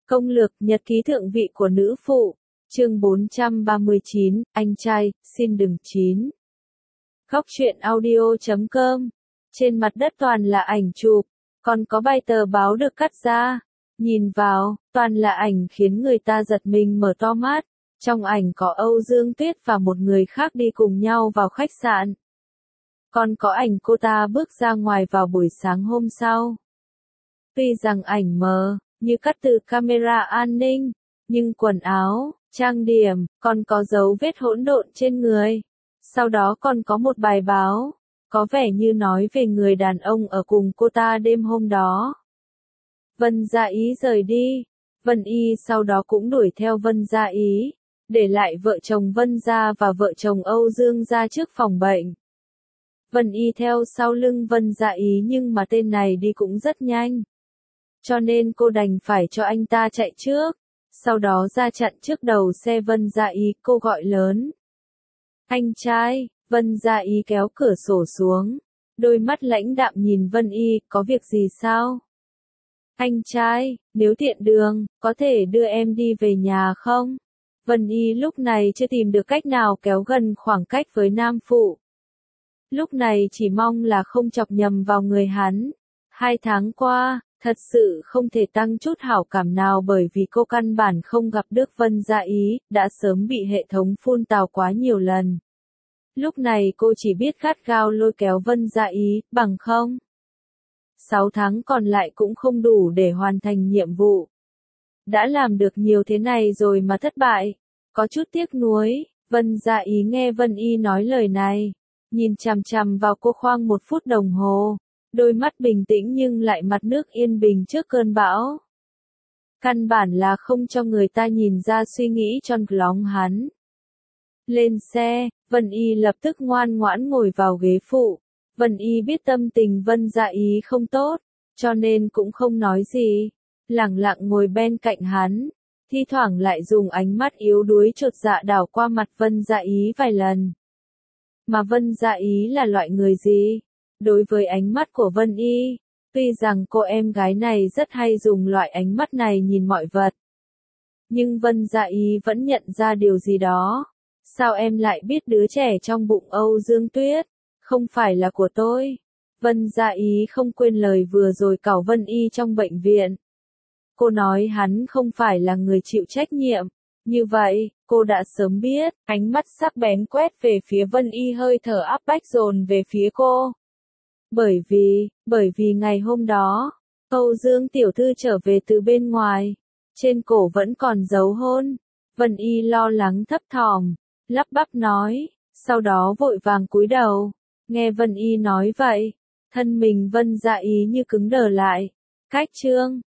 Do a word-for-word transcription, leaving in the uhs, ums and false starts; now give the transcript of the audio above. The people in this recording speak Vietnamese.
Công lược nhật ký thượng vị của nữ phụ, chương bốn trăm ba mươi chín, anh trai, xin đừng chín. Góc truyện audio chấm com. Trên mặt đất toàn là ảnh chụp, còn có vài tờ báo được cắt ra. Nhìn vào, toàn là ảnh khiến người ta giật mình mở to mắt. Trong ảnh có Âu Dương Tuyết và một người khác đi cùng nhau vào khách sạn. Còn có ảnh cô ta bước ra ngoài vào buổi sáng hôm sau. Tuy rằng ảnh mờ, như cắt từ camera an ninh, nhưng quần áo, trang điểm, còn có dấu vết hỗn độn trên người. Sau đó còn có một bài báo, có vẻ như nói về người đàn ông ở cùng cô ta đêm hôm đó. Vân Gia Ý rời đi, Vân Y sau đó cũng đuổi theo Vân Gia Ý, để lại vợ chồng Vân Gia và vợ chồng Âu Dương Gia trước phòng bệnh. Vân Y theo sau lưng Vân Gia Ý nhưng mà tên này đi cũng rất nhanh. Cho nên cô đành phải cho anh ta chạy trước, sau đó ra chặn trước đầu xe Vân Gia Ý, cô gọi lớn. Anh trai, Vân Gia Ý kéo cửa sổ xuống, đôi mắt lãnh đạm nhìn Vân Y, có việc gì sao? Anh trai, nếu tiện đường, có thể đưa em đi về nhà không? Vân Y lúc này chưa tìm được cách nào kéo gần khoảng cách với nam phụ. Lúc này chỉ mong là không chọc nhầm vào người hắn. Hai tháng qua, thật sự không thể tăng chút hảo cảm nào bởi vì cô căn bản không gặp được Vân Gia Ý, đã sớm bị hệ thống phun tào quá nhiều lần. Lúc này cô chỉ biết gắt gao lôi kéo Vân Gia Ý, bằng không? Sáu tháng còn lại cũng không đủ để hoàn thành nhiệm vụ. Đã làm được nhiều thế này rồi mà thất bại, có chút tiếc nuối. Vân Gia Ý nghe Vân Y nói lời này, nhìn chằm chằm vào cô khoang một phút đồng hồ. Đôi mắt bình tĩnh nhưng lại mặt nước yên bình trước cơn bão. Căn bản là không cho người ta nhìn ra suy nghĩ tròn lóng hắn. Lên xe, Vân Y lập tức ngoan ngoãn ngồi vào ghế phụ. Vân Y biết tâm tình Vân Gia Ý không tốt, cho nên cũng không nói gì. Lẳng lặng ngồi bên cạnh hắn, thi thoảng lại dùng ánh mắt yếu đuối chột dạ đảo qua mặt Vân Gia Ý vài lần. Mà Vân Gia Ý là loại người gì? Đối với ánh mắt của Vân Y, tuy rằng cô em gái này rất hay dùng loại ánh mắt này nhìn mọi vật. Nhưng Vân Gia Ý vẫn nhận ra điều gì đó. Sao em lại biết đứa trẻ trong bụng Âu Dương Tuyết? Không phải là của tôi. Vân Gia Ý không quên lời vừa rồi cào Vân Y trong bệnh viện. Cô nói hắn không phải là người chịu trách nhiệm. Như vậy, cô đã sớm biết, ánh mắt sắc bén quét về phía Vân Y, hơi thở áp bách dồn về phía cô. Bởi vì, bởi vì ngày hôm đó, Âu Dương tiểu thư trở về từ bên ngoài, trên cổ vẫn còn dấu hôn. Vân Y lo lắng thấp thỏm, lắp bắp nói, sau đó vội vàng cúi đầu. Nghe Vân Y nói vậy, thân mình Vân Gia Ý như cứng đờ lại. Cách chương